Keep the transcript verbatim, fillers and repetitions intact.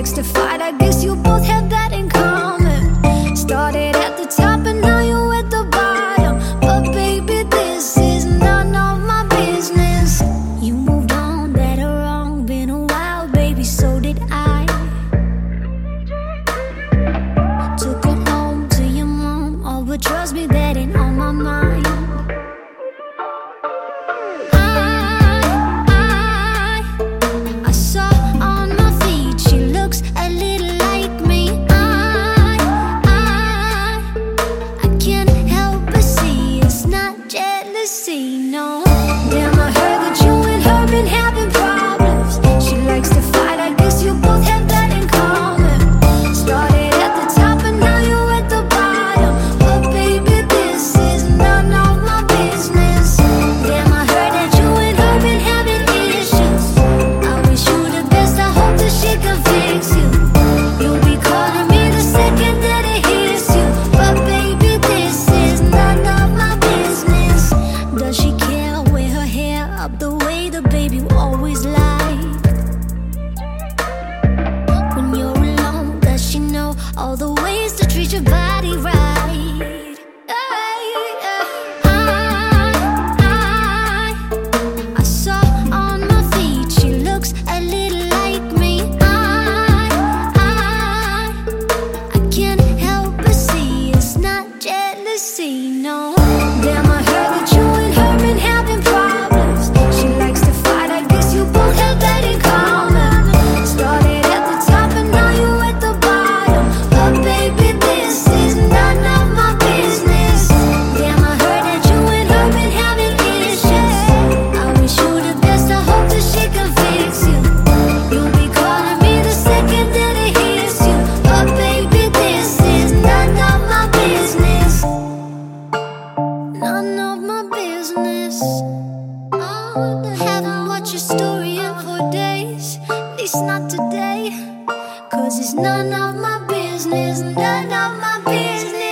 likes to fight. I guess you both have that in common. Started at the top and now you're at the bottom. But baby, this is none of my business. You moved on, that or wrong. Been a while, baby, so did I. Took her home to your mom. Oh, but trust me, that ain't on my mind. No, damn, I heard that you and her been having problems. She likes to fight, I guess you both have that in common. Started at the top and now you're at the bottom. But baby, this is none of my business. Damn, I heard that you and her been having issues. I wish you the best, I hope that she can fix you. You'll be calling me the second that it hits you. But baby, this is none of my business. Does she care? Wear her hair up the way the baby always liked. When you're alone, does she know all the ways to treat your body right? I, I, I saw on my feet she looks a little like me. I, I, I can't help but see it's not jealousy, no. Damn, I heard that you and her been having problems. She likes to fight, I guess you both have that in common. Started at the top and now you're at the bottom. But baby, this is none of my business. Damn, I heard that you and her been having issues. I wish you the best, I hope that she can fix you. You'll be calling me the second that it hits you. But baby, this is none of my business. None of my business. I haven't watched your story in for days, at least not today. Cause it's none of my business, none of my business.